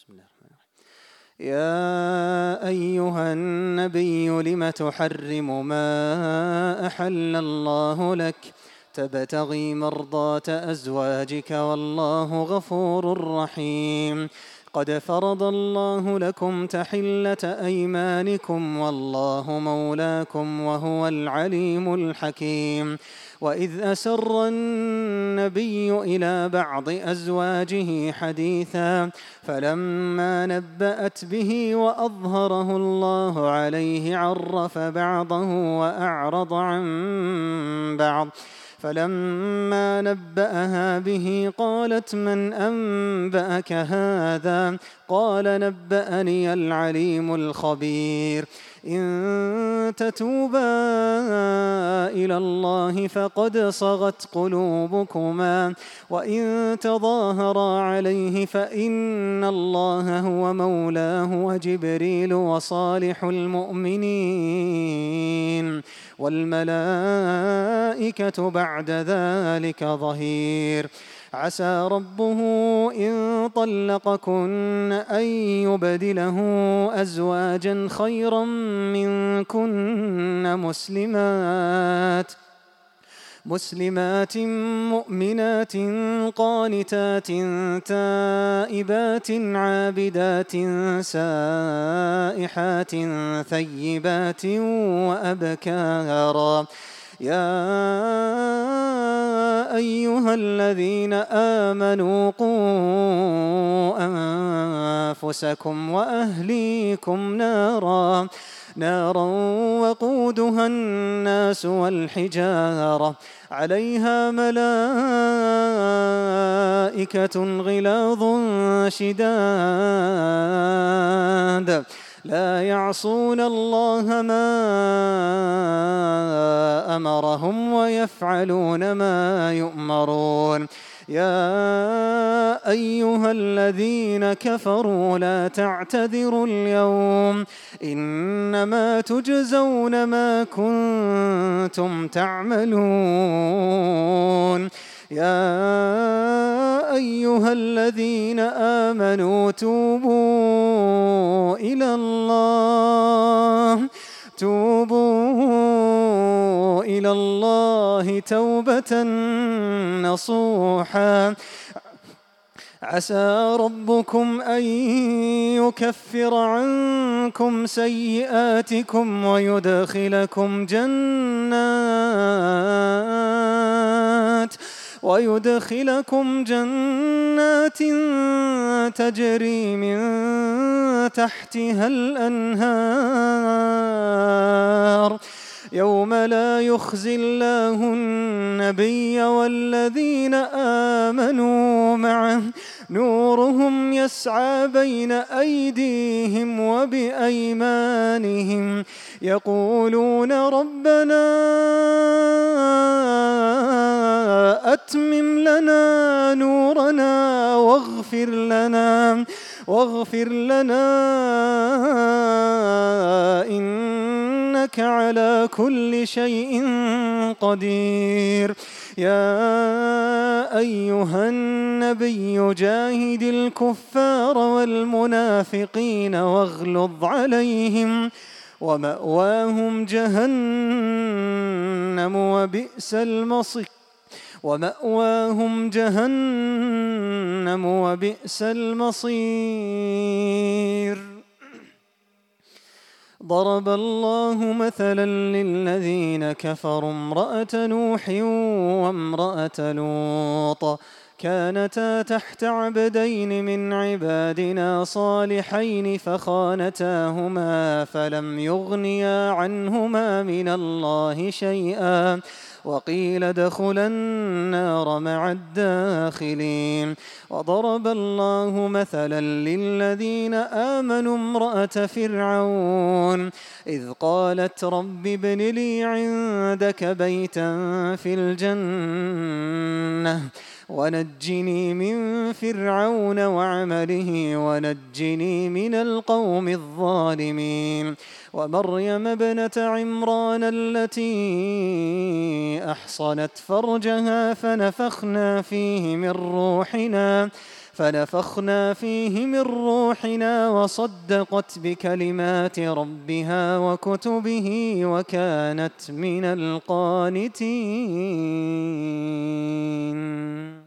بسم الله الرحمن الرحيم. يا أيها النبي لم تحرم ما أحل الله لك تبتغي مرضات أزواجك والله غفور رحيم. قد فرض الله لكم تحلة أيمانكم والله مولاكم وهو العليم الحكيم. وإذ أسر النبي إلى بعض أزواجه حديثا فلما نبأت به وأظهره الله عليه عرف بعضه وأعرض عن بعض. فلما نبأها به قالت من أنبأك هذا؟ قال نبأني العليم الخبير. إن تتوبا إلى الله فقد صغت قلوبكما وإن تظاهرا عليه فإن الله هو مولاه وجبريل وصالح المؤمنين والملائكة بعد ذلك ظهير. عسى ربه إن طلقكن أن يبدله أزواجا خيرا منكن مسلمات مؤمنات قانتات تائبات عابدات سائحات ثيبات وأبكارا. يا أيها الذين آمنوا قوا أنفسكم وأهليكم نارا وقودها الناس والحجارة عليها ملائكة غلاظ شداد لا يعصون الله ما أمرهم ويفعلون ما يؤمرون. يا أيها الذين كفروا لا تعتذروا اليوم إنما تجزون ما كنتم تعملون. يا أيها الذين آمنوا توبوا إلى الله توبة نصوحا. عسى ربكم أن يكفر عنكم سيئاتكم ويدخلكم جنات تجري من تحتها الأنهار يوم لا يخزي الله النبي والذين آمنوا معه نورهم يسعى بين أيديهم وبأيمانهم يقولون ربنا أتمم لنا نورنا واغفر لنا إنك على كل شيء قدير. يا أيها النبي جاهد الكفار والمنافقين واغلظ عليهم ومأواهم جهنم وبئس المصير. ضرب الله مثلا للذين كفروا امرأة نوح وامرأة لوط كانتا تحت عبدين من عبادنا صالحين فخانتاهما فلم يغنيا عنهما من الله شيئا وقيل ادخلا النار مع الداخلين. وضرب الله مثلا للذين آمنوا امرأة فرعون إذ قالت رب ابن لي عندك بيتا في الجنة ونجني من فرعون وعمله ونجني من القوم الظالمين. ومريم ابنة عمران التي أحصنت فرجها فنفخنا فيه من روحنا فنفخنا فيه من روحنا وصدقت بكلمات ربها وكتبه وكانت من القانتين.